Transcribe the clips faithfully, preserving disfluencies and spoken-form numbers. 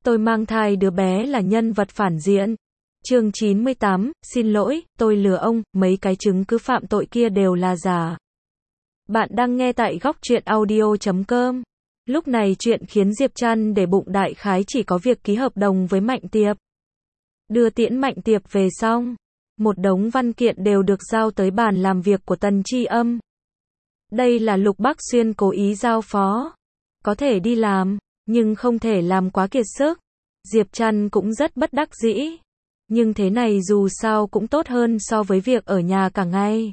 tôi mang thai đứa bé là nhân vật phản diện. Chương chín mươi tám, xin lỗi, tôi lừa ông, mấy cái chứng cứ phạm tội kia đều là giả. Bạn đang nghe tại góc truyện audio chấm com. Lúc này chuyện khiến Diệp Trăn để bụng đại khái chỉ có việc ký hợp đồng với Mạnh Tiệp. Đưa tiễn Mạnh Tiệp về xong, một đống văn kiện đều được giao tới bàn làm việc của Tần Tri Âm. Đây là Lục Bắc Xuyên cố ý giao phó. Có thể đi làm, nhưng không thể làm quá kiệt sức. Diệp Trăn cũng rất bất đắc dĩ. Nhưng thế này dù sao cũng tốt hơn so với việc ở nhà cả ngày.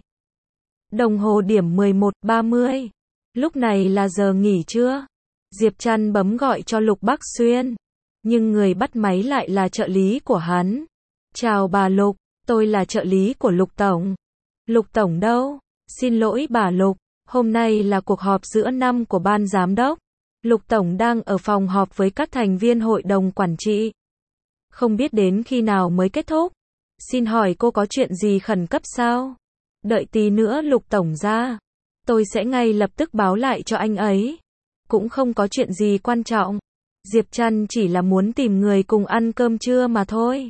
Đồng hồ điểm mười một ba mươi. Lúc này là giờ nghỉ trưa. Diệp Trăn bấm gọi cho Lục Bắc Xuyên. Nhưng người bắt máy lại là trợ lý của hắn. Chào bà Lục, tôi là trợ lý của Lục Tổng. Lục Tổng đâu? Xin lỗi bà Lục, hôm nay là cuộc họp giữa năm của ban giám đốc. Lục Tổng đang ở phòng họp với các thành viên hội đồng quản trị. Không biết đến khi nào mới kết thúc. Xin hỏi cô có chuyện gì khẩn cấp sao? Đợi tí nữa Lục Tổng ra. Tôi sẽ ngay lập tức báo lại cho anh ấy. Cũng không có chuyện gì quan trọng. Diệp Trăn chỉ là muốn tìm người cùng ăn cơm trưa mà thôi.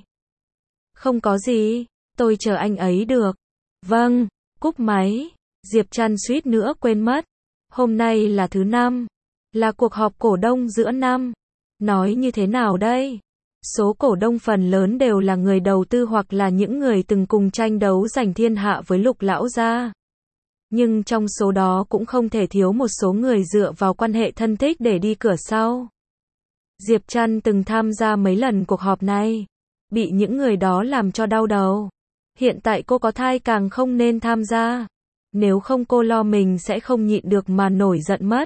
Không có gì, tôi chờ anh ấy được. Vâng, cúp máy. Diệp Trăn suýt nữa quên mất. Hôm nay là thứ năm. Là cuộc họp cổ đông giữa năm. Nói như thế nào đây? Số cổ đông phần lớn đều là người đầu tư hoặc là những người từng cùng tranh đấu giành thiên hạ với Lục lão gia. Nhưng trong số đó cũng không thể thiếu một số người dựa vào quan hệ thân thích để đi cửa sau. Diệp Trăn từng tham gia mấy lần cuộc họp này. Bị những người đó làm cho đau đầu. Hiện tại cô có thai càng không nên tham gia. Nếu không cô lo mình sẽ không nhịn được mà nổi giận mất.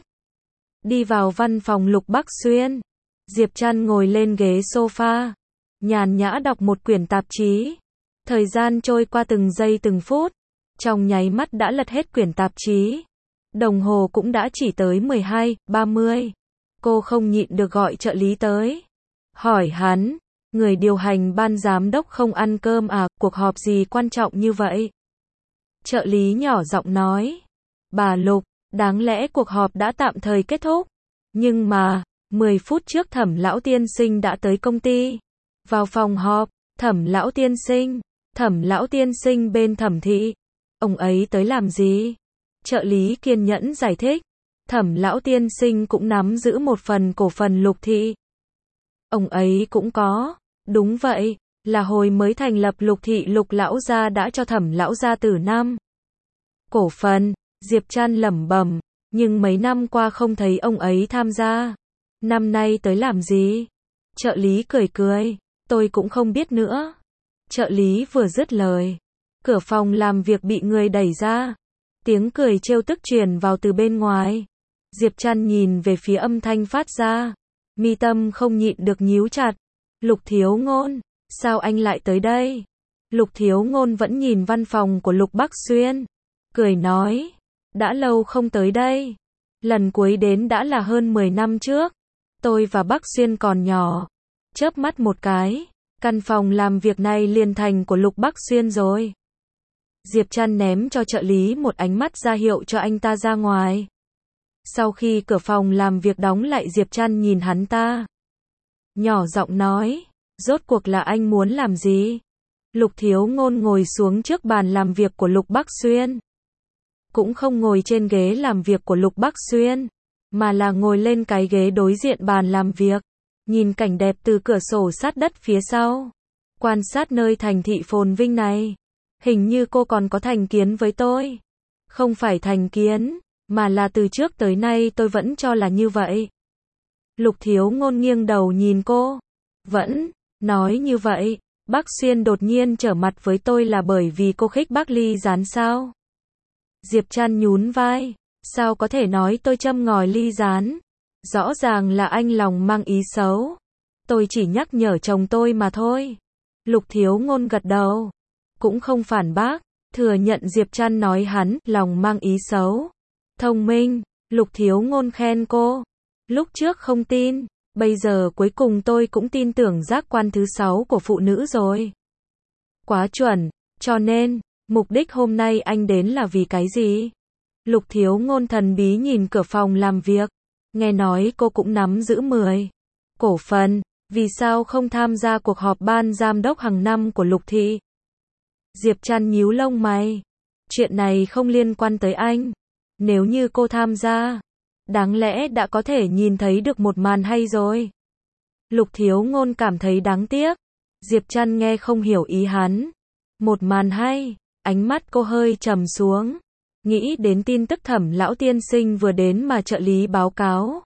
Đi vào văn phòng Lục Bắc Xuyên. Diệp Trăn ngồi lên ghế sofa. Nhàn nhã đọc một quyển tạp chí. Thời gian trôi qua từng giây từng phút. Trong nháy mắt đã lật hết quyển tạp chí. Đồng hồ cũng đã chỉ tới mười hai ba mươi. Cô không nhịn được gọi trợ lý tới. Hỏi hắn, người điều hành ban giám đốc không ăn cơm à, cuộc họp gì quan trọng như vậy? Trợ lý nhỏ giọng nói. Bà Lục, đáng lẽ cuộc họp đã tạm thời kết thúc. Nhưng mà, mười phút trước Thẩm lão tiên sinh đã tới công ty. Vào phòng họp, Thẩm lão tiên sinh, Thẩm lão tiên sinh bên Thẩm thị. Ông ấy tới làm gì? Trợ lý kiên nhẫn giải thích. Thẩm lão tiên sinh cũng nắm giữ một phần cổ phần Lục thị. Ông ấy cũng có. Đúng vậy, là hồi mới thành lập Lục thị Lục lão gia đã cho Thẩm lão gia tử năm cổ phần. Diệp Trăn lẩm bẩm, nhưng mấy năm qua không thấy ông ấy tham gia. Năm nay tới làm gì? Trợ lý cười cười, tôi cũng không biết nữa. Trợ lý vừa dứt lời, cửa phòng làm việc bị người đẩy ra. Tiếng cười trêu tức truyền vào từ bên ngoài. Diệp Trăn nhìn về phía âm thanh phát ra. Mi tâm không nhịn được nhíu chặt. Lục Thiếu Ngôn, sao anh lại tới đây? Lục Thiếu Ngôn vẫn nhìn văn phòng của Lục Bắc Xuyên. Cười nói, đã lâu không tới đây. Lần cuối đến đã là hơn mười năm trước. Tôi và Bắc Xuyên còn nhỏ. Chớp mắt một cái, căn phòng làm việc này liền thành của Lục Bắc Xuyên rồi. Diệp Trăn ném cho trợ lý một ánh mắt ra hiệu cho anh ta ra ngoài. Sau khi cửa phòng làm việc đóng lại, Diệp Trăn nhìn hắn ta. Nhỏ giọng nói, rốt cuộc là anh muốn làm gì? Lục Thiếu Ngôn ngồi xuống trước bàn làm việc của Lục Bắc Xuyên. Cũng không ngồi trên ghế làm việc của Lục Bắc Xuyên, mà là ngồi lên cái ghế đối diện bàn làm việc. Nhìn cảnh đẹp từ cửa sổ sát đất phía sau. Quan sát nơi thành thị phồn vinh này. Hình như cô còn có thành kiến với tôi. Không phải thành kiến, mà là từ trước tới nay tôi vẫn cho là như vậy. Lục Thiếu Ngôn nghiêng đầu nhìn cô. Vẫn, nói như vậy, Bắc Xuyên đột nhiên trở mặt với tôi là bởi vì cô khích bác Ly Gián sao? Diệp Trăn nhún vai. Sao có thể nói tôi châm ngòi Ly Gián? Rõ ràng là anh lòng mang ý xấu. Tôi chỉ nhắc nhở chồng tôi mà thôi. Lục Thiếu Ngôn gật đầu. Cũng không phản bác. Thừa nhận Diệp Trăn nói hắn lòng mang ý xấu. Thông minh. Lục Thiếu Ngôn khen cô. Lúc trước không tin. Bây giờ cuối cùng tôi cũng tin tưởng giác quan thứ sáu của phụ nữ rồi. Quá chuẩn. Cho nên, mục đích hôm nay anh đến là vì cái gì? Lục Thiếu Ngôn thần bí nhìn cửa phòng làm việc. Nghe nói cô cũng nắm giữ mười cổ phần. Vì sao không tham gia cuộc họp ban giám đốc hàng năm của Lục thị? Diệp Trăn nhíu lông mày. Chuyện này không liên quan tới anh. Nếu như cô tham gia, đáng lẽ đã có thể nhìn thấy được một màn hay rồi. Lục Thiếu Ngôn cảm thấy đáng tiếc. Diệp Trăn nghe không hiểu ý hắn. Một màn hay, ánh mắt cô hơi trầm xuống. Nghĩ đến tin tức Thẩm lão tiên sinh vừa đến mà trợ lý báo cáo.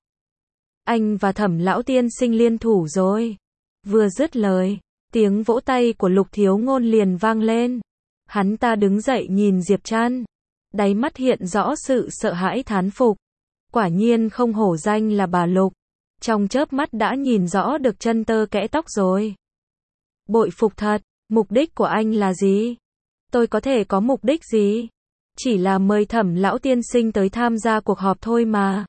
Anh và Thẩm lão tiên sinh liên thủ rồi. Vừa dứt lời, tiếng vỗ tay của Lục Thiếu Ngôn liền vang lên. Hắn ta đứng dậy nhìn Diệp Trăn, đáy mắt hiện rõ sự sợ hãi thán phục. Quả nhiên không hổ danh là bà Lục. Trong chớp mắt đã nhìn rõ được chân tơ kẽ tóc rồi. Bội phục thật, mục đích của anh là gì? Tôi có thể có mục đích gì? Chỉ là mời Thẩm lão tiên sinh tới tham gia cuộc họp thôi mà.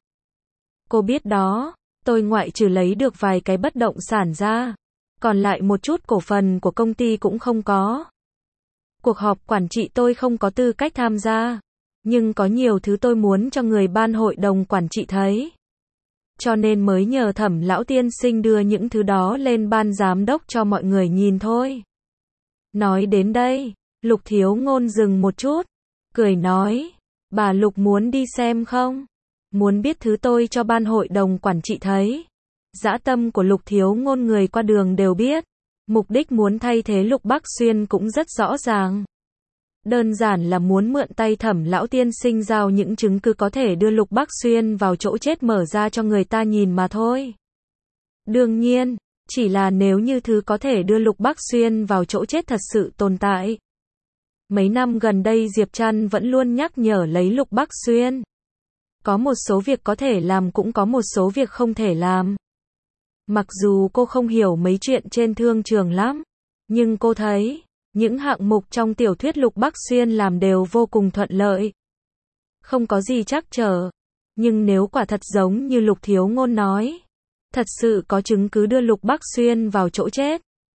Cô biết đó, tôi ngoại trừ lấy được vài cái bất động sản ra, còn lại một chút cổ phần của công ty cũng không có. Cuộc họp quản trị tôi không có tư cách tham gia, nhưng có nhiều thứ tôi muốn cho người ban hội đồng quản trị thấy. Cho nên mới nhờ Thẩm lão tiên sinh đưa những thứ đó lên ban giám đốc cho mọi người nhìn thôi. Nói đến đây, Lục Thiếu Ngôn dừng một chút, cười nói, bà Lục muốn đi xem không? Muốn biết thứ tôi cho ban hội đồng quản trị thấy. Dã tâm của Lục Thiếu Ngôn người qua đường đều biết. Mục đích muốn thay thế Lục Bắc Xuyên cũng rất rõ ràng. Đơn giản là muốn mượn tay Thẩm lão tiên sinh giao những chứng cứ có thể đưa Lục Bắc Xuyên vào chỗ chết mở ra cho người ta nhìn mà thôi. Đương nhiên, chỉ là nếu như thứ có thể đưa Lục Bắc Xuyên vào chỗ chết thật sự tồn tại. Mấy năm gần đây Diệp Trăn vẫn luôn nhắc nhở lấy Lục Bắc Xuyên. Có một số việc có thể làm cũng có một số việc không thể làm. Mặc dù cô không hiểu mấy chuyện trên thương trường lắm, nhưng cô thấy, những hạng mục trong tiểu thuyết Lục Bắc Xuyên làm đều vô cùng thuận lợi. Không có gì trắc trở. Nhưng nếu quả thật giống như Lục Thiếu Ngôn nói, thật sự có chứng cứ đưa Lục Bắc Xuyên vào chỗ chết.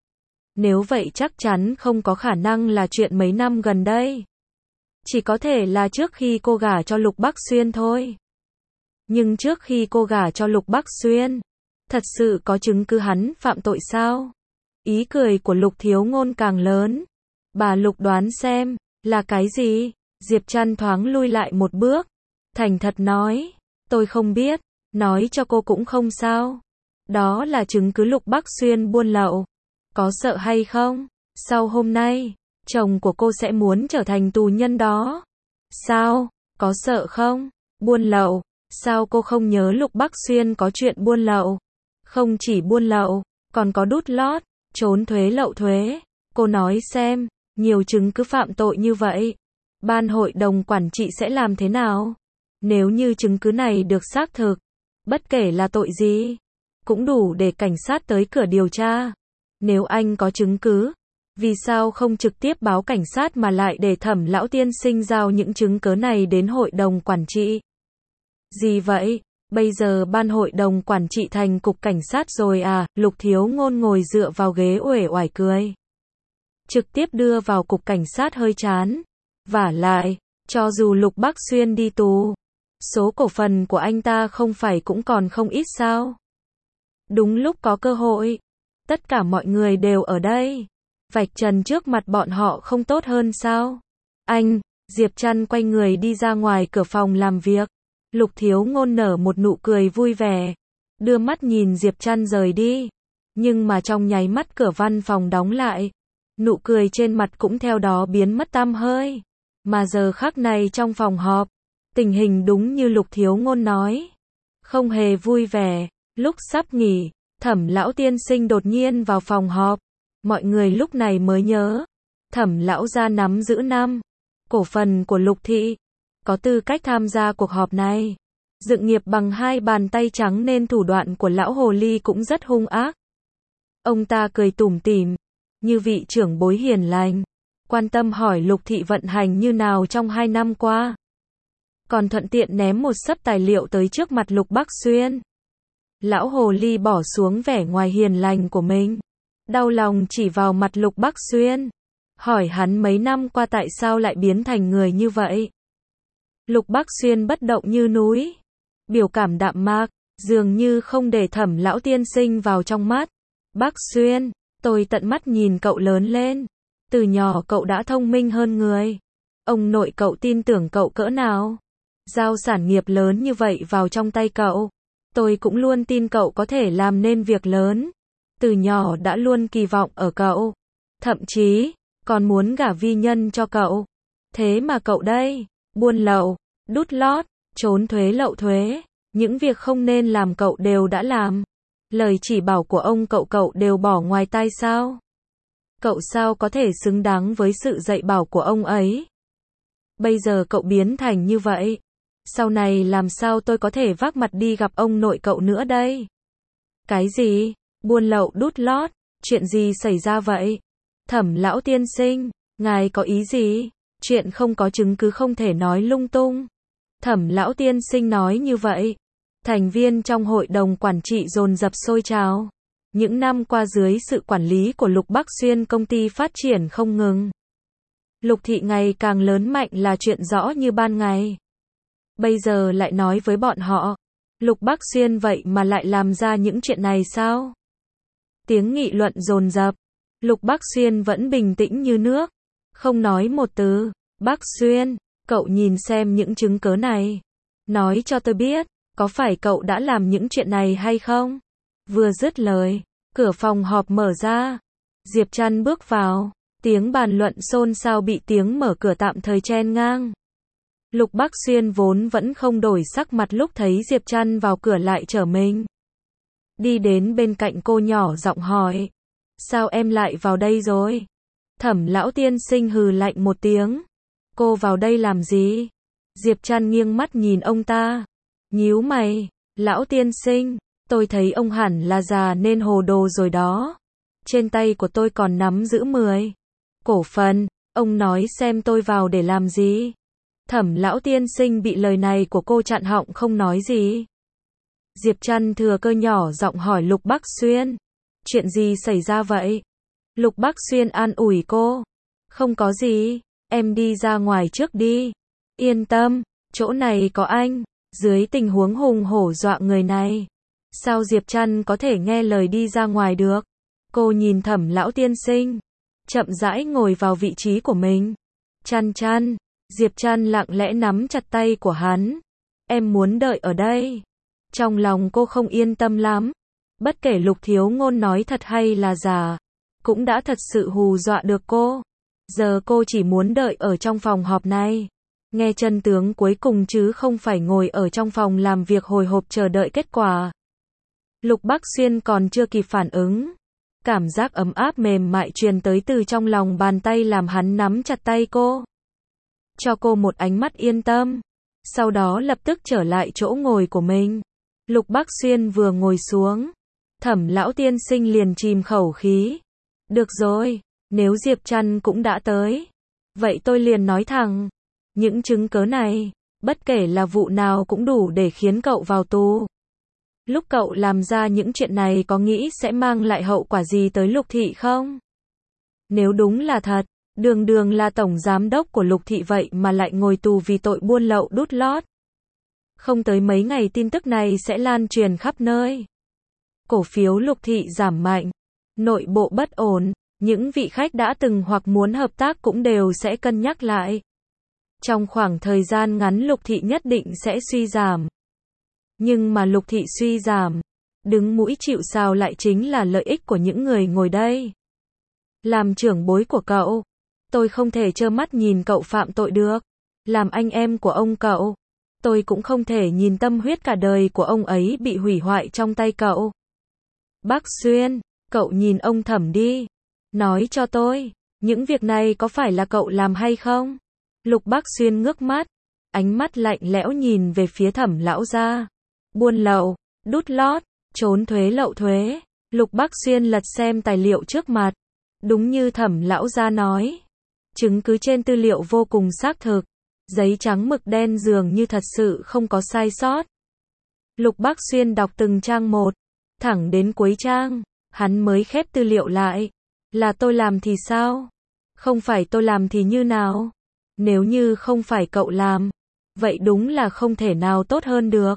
Nếu vậy chắc chắn không có khả năng là chuyện mấy năm gần đây. Chỉ có thể là trước khi cô gả cho Lục Bắc Xuyên thôi. Nhưng trước khi cô gả cho Lục Bắc Xuyên, thật sự có chứng cứ hắn phạm tội sao? Ý cười của Lục Thiếu Ngôn càng lớn. Bà Lục đoán xem, là cái gì? Diệp Trăn thoáng lui lại một bước. Thành thật nói, tôi không biết, nói cho cô cũng không sao. Đó là chứng cứ Lục Bắc Xuyên buôn lậu. Có sợ hay không? Sau hôm nay, chồng của cô sẽ muốn trở thành tù nhân đó. Sao? Có sợ không? Buôn lậu. Sao cô không nhớ Lục Bắc Xuyên có chuyện buôn lậu? Không chỉ buôn lậu, còn có đút lót, trốn thuế lậu thuế. Cô nói xem, nhiều chứng cứ phạm tội như vậy, ban hội đồng quản trị sẽ làm thế nào? Nếu như chứng cứ này được xác thực, bất kể là tội gì, cũng đủ để cảnh sát tới cửa điều tra. Nếu anh có chứng cứ, vì sao không trực tiếp báo cảnh sát mà lại để Thẩm lão tiên sinh giao những chứng cứ này đến hội đồng quản trị? Gì vậy? Bây giờ ban hội đồng quản trị thành cục cảnh sát rồi à? Lục Thiếu Ngôn ngồi dựa vào ghế uể oải cười. Trực tiếp đưa vào cục cảnh sát hơi chán. Vả lại, cho dù Lục Bắc Xuyên đi tù, số cổ phần của anh ta không phải cũng còn không ít sao? Đúng lúc có cơ hội, tất cả mọi người đều ở đây. Vạch trần trước mặt bọn họ không tốt hơn sao? Anh, Diệp Trăn quay người đi ra ngoài cửa phòng làm việc. Lục Thiếu Ngôn nở một nụ cười vui vẻ, đưa mắt nhìn Diệp Trăn rời đi. Nhưng mà trong nháy mắt cửa văn phòng đóng lại, nụ cười trên mặt cũng theo đó biến mất tăm hơi. Mà giờ khắc này trong phòng họp, tình hình đúng như Lục Thiếu Ngôn nói, không hề vui vẻ. Lúc sắp nghỉ, Thẩm lão tiên sinh đột nhiên vào phòng họp. Mọi người lúc này mới nhớ, Thẩm lão gia nắm giữ năm cổ phần của Lục thị, có tư cách tham gia cuộc họp này. Dựng nghiệp bằng hai bàn tay trắng nên thủ đoạn của lão hồ ly cũng rất hung ác. Ông ta cười tủm tỉm, như vị trưởng bối hiền lành, quan tâm hỏi Lục thị vận hành như nào trong hai năm qua. Còn thuận tiện ném một xấp tài liệu tới trước mặt Lục Bắc Xuyên. Lão hồ ly bỏ xuống vẻ ngoài hiền lành của mình, đau lòng chỉ vào mặt Lục Bắc Xuyên, hỏi hắn mấy năm qua tại sao lại biến thành người như vậy. Lục Bắc Xuyên bất động như núi, biểu cảm đạm mạc, dường như không để Thẩm lão tiên sinh vào trong mắt. Bác Xuyên, tôi tận mắt nhìn cậu lớn lên. Từ nhỏ cậu đã thông minh hơn người. Ông nội cậu tin tưởng cậu cỡ nào? Giao sản nghiệp lớn như vậy vào trong tay cậu. Tôi cũng luôn tin cậu có thể làm nên việc lớn. Từ nhỏ đã luôn kỳ vọng ở cậu. Thậm chí, còn muốn gả vi nhân cho cậu. Thế mà cậu đây, buôn lậu, đút lót, trốn thuế lậu thuế. Những việc không nên làm cậu đều đã làm. Lời chỉ bảo của ông cậu cậu đều bỏ ngoài tai sao? Cậu sao có thể xứng đáng với sự dạy bảo của ông ấy? Bây giờ cậu biến thành như vậy. Sau này làm sao tôi có thể vác mặt đi gặp ông nội cậu nữa đây? Cái gì? Buôn lậu đút lót? Chuyện gì xảy ra vậy? Thẩm lão tiên sinh, ngài có ý gì? Chuyện không có chứng cứ không thể nói lung tung. Thẩm lão tiên sinh nói như vậy. Thành viên trong hội đồng quản trị dồn dập sôi trào. Những năm qua dưới sự quản lý của Lục Bắc Xuyên công ty phát triển không ngừng. Lục thị ngày càng lớn mạnh là chuyện rõ như ban ngày. Bây giờ lại nói với bọn họ, Lục Bắc Xuyên vậy mà lại làm ra những chuyện này sao? Tiếng nghị luận dồn dập. Lục Bắc Xuyên vẫn bình tĩnh như nước, không nói một từ. Bắc Xuyên, cậu nhìn xem những chứng cớ này. Nói cho tôi biết, có phải cậu đã làm những chuyện này hay không? Vừa dứt lời, cửa phòng họp mở ra. Diệp Trăn bước vào, tiếng bàn luận xôn xao bị tiếng mở cửa tạm thời chen ngang. Lục Bắc Xuyên vốn vẫn không đổi sắc mặt lúc thấy Diệp Trăn vào cửa lại trở mình. Đi đến bên cạnh cô nhỏ giọng hỏi. Sao em lại vào đây rồi? Thẩm lão tiên sinh hừ lạnh một tiếng. Cô vào đây làm gì? Diệp Trăn nghiêng mắt nhìn ông ta. Nhíu mày. Lão tiên sinh, tôi thấy ông hẳn là già nên hồ đồ rồi đó. Trên tay của tôi còn nắm giữ mười cổ phần. Ông nói xem tôi vào để làm gì? Thẩm lão tiên sinh bị lời này của cô chặn họng không nói gì. Diệp Trăn thừa cơ nhỏ giọng hỏi Lục Bắc Xuyên. Chuyện gì xảy ra vậy? Lục Bắc Xuyên an ủi cô. Không có gì, em đi ra ngoài trước đi. Yên tâm, chỗ này có anh. Dưới tình huống hùng hổ dọa người này, sao Diệp Trăn có thể nghe lời đi ra ngoài được? Cô nhìn Thẩm lão tiên sinh, chậm rãi ngồi vào vị trí của mình. Trăn Trăn, Diệp Trăn lặng lẽ nắm chặt tay của hắn. Em muốn đợi ở đây. Trong lòng cô không yên tâm lắm. Bất kể Lục Thiếu Ngôn nói thật hay là giả, cũng đã thật sự hù dọa được cô. Giờ cô chỉ muốn đợi ở trong phòng họp này, nghe chân tướng cuối cùng chứ không phải ngồi ở trong phòng làm việc hồi hộp chờ đợi kết quả. Lục Bắc Xuyên còn chưa kịp phản ứng. Cảm giác ấm áp mềm mại truyền tới từ trong lòng bàn tay làm hắn nắm chặt tay cô. Cho cô một ánh mắt yên tâm. Sau đó lập tức trở lại chỗ ngồi của mình. Lục Bắc Xuyên vừa ngồi xuống, Thẩm lão tiên sinh liền chìm khẩu khí. Được rồi, nếu Diệp Trăn cũng đã tới, vậy tôi liền nói thẳng. Những chứng cớ này, bất kể là vụ nào cũng đủ để khiến cậu vào tù. Lúc cậu làm ra những chuyện này có nghĩ sẽ mang lại hậu quả gì tới Lục thị không? Nếu đúng là thật, đường đường là tổng giám đốc của Lục thị vậy mà lại ngồi tù vì tội buôn lậu đút lót. Không tới mấy ngày tin tức này sẽ lan truyền khắp nơi. Cổ phiếu Lục thị giảm mạnh, nội bộ bất ổn, những vị khách đã từng hoặc muốn hợp tác cũng đều sẽ cân nhắc lại. Trong khoảng thời gian ngắn Lục thị nhất định sẽ suy giảm. Nhưng mà Lục thị suy giảm, đứng mũi chịu sào lại chính là lợi ích của những người ngồi đây. Làm trưởng bối của cậu, tôi không thể trơ mắt nhìn cậu phạm tội được. Làm anh em của ông cậu, tôi cũng không thể nhìn tâm huyết cả đời của ông ấy bị hủy hoại trong tay cậu. Bác Xuyên, cậu nhìn ông Thẩm đi. Nói cho tôi, những việc này có phải là cậu làm hay không? Lục Bắc Xuyên ngước mắt, ánh mắt lạnh lẽo nhìn về phía Thẩm lão gia. Buôn lậu, đút lót, trốn thuế lậu thuế. Lục Bắc Xuyên lật xem tài liệu trước mặt. Đúng như Thẩm lão gia nói, chứng cứ trên tư liệu vô cùng xác thực. Giấy trắng mực đen dường như thật sự không có sai sót. Lục Bắc Xuyên đọc từng trang một, thẳng đến cuối trang, hắn mới khép tư liệu lại. Là tôi làm thì sao? Không phải tôi làm thì như nào? Nếu như không phải cậu làm, vậy đúng là không thể nào tốt hơn được.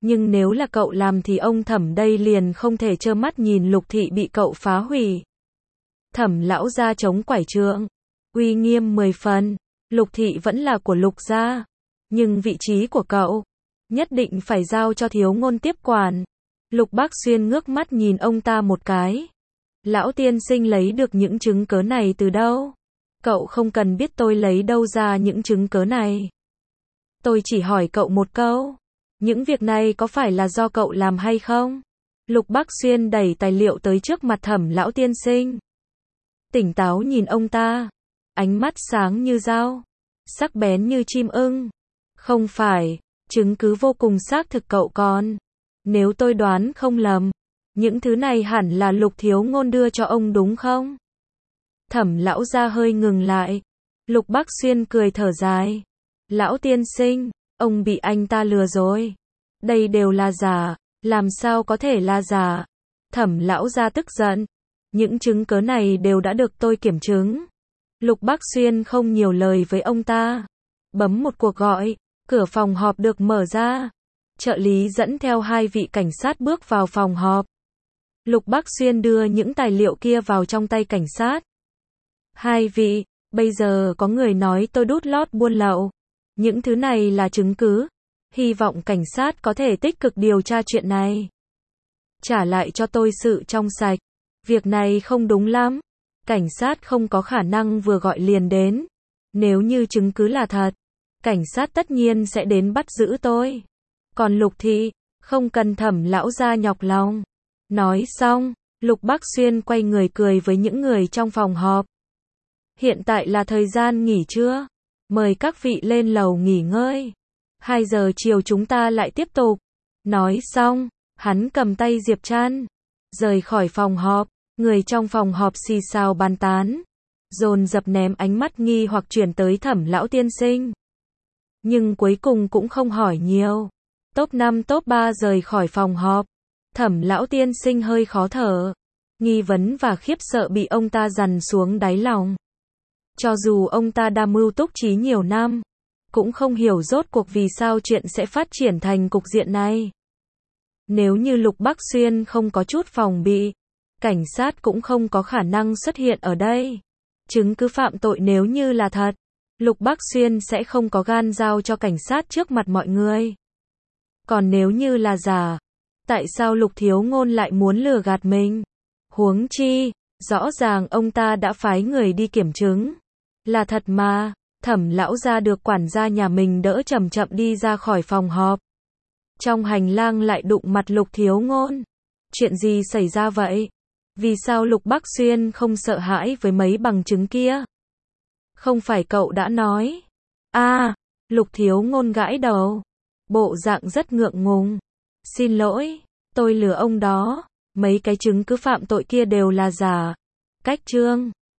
Nhưng nếu là cậu làm thì ông Thẩm đây liền không thể trơ mắt nhìn Lục thị bị cậu phá hủy. Thẩm lão gia chống quải trượng, uy nghiêm mười phần, Lục thị vẫn là của Lục gia, nhưng vị trí của cậu nhất định phải giao cho Thiếu Ngôn tiếp quản. Lục Bác Xuyên ngước mắt nhìn ông ta một cái. Lão tiên sinh lấy được những chứng cớ này từ đâu? Cậu không cần biết tôi lấy đâu ra những chứng cớ này. Tôi chỉ hỏi cậu một câu. Những việc này có phải là do cậu làm hay không? Lục Bác Xuyên đẩy tài liệu tới trước mặt Thẩm lão tiên sinh. Tỉnh táo nhìn ông ta. Ánh mắt sáng như dao. Sắc bén như chim ưng. Không phải. Chứng cứ vô cùng xác thực cậu còn. Nếu tôi đoán không lầm, những thứ này hẳn là Lục Thiếu Ngôn đưa cho ông đúng không? Thẩm lão gia hơi ngừng lại. Lục Bác Xuyên cười thở dài. Lão tiên sinh, ông bị anh ta lừa rồi. Đây đều là giả, làm sao có thể là giả? Thẩm lão gia tức giận. Những chứng cớ này đều đã được tôi kiểm chứng. Lục Bác Xuyên không nhiều lời với ông ta. Bấm một cuộc gọi, cửa phòng họp được mở ra. Trợ lý dẫn theo hai vị cảnh sát bước vào phòng họp. Lục Bác Xuyên đưa những tài liệu kia vào trong tay cảnh sát. Hai vị, bây giờ có người nói tôi đút lót buôn lậu. Những thứ này là chứng cứ. Hy vọng cảnh sát có thể tích cực điều tra chuyện này. Trả lại cho tôi sự trong sạch. Việc này không đúng lắm. Cảnh sát không có khả năng vừa gọi liền đến. Nếu như chứng cứ là thật, cảnh sát tất nhiên sẽ đến bắt giữ tôi. Còn Lục thị, không cần Thẩm lão gia nhọc lòng. Nói xong, Lục Bác Xuyên quay người cười với những người trong phòng họp. Hiện tại là thời gian nghỉ trưa. Mời các vị lên lầu nghỉ ngơi. Hai giờ chiều chúng ta lại tiếp tục. Nói xong, hắn cầm tay Diệp Trăn, rời khỏi phòng họp. Người trong phòng họp xì xào bàn tán, dồn dập ném ánh mắt nghi hoặc chuyển tới Thẩm lão tiên sinh. Nhưng cuối cùng cũng không hỏi nhiều. Top năm top ba rời khỏi phòng họp. Thẩm lão tiên sinh hơi khó thở. Nghi vấn và khiếp sợ bị ông ta dằn xuống đáy lòng. Cho dù ông ta đa mưu túc trí nhiều năm, cũng không hiểu rốt cuộc vì sao chuyện sẽ phát triển thành cục diện này. Nếu như Lục Bác Xuyên không có chút phòng bị, cảnh sát cũng không có khả năng xuất hiện ở đây. Chứng cứ phạm tội nếu như là thật, Lục Bác Xuyên sẽ không có gan giao cho cảnh sát trước mặt mọi người. Còn nếu như là giả, tại sao Lục Thiếu Ngôn lại muốn lừa gạt mình? Huống chi, rõ ràng ông ta đã phái người đi kiểm chứng. Là thật mà. Thẩm lão gia được quản gia nhà mình đỡ chậm chậm đi ra khỏi phòng họp. Trong hành lang lại đụng mặt Lục Thiếu Ngôn. Chuyện gì xảy ra vậy? Vì sao Lục Bác Xuyên không sợ hãi với mấy bằng chứng kia? Không phải cậu đã nói? À, Lục Thiếu Ngôn gãi đầu. Bộ dạng rất ngượng ngùng. Xin lỗi, tôi lừa ông đó. Mấy cái chứng cứ phạm tội kia đều là giả. Cách chương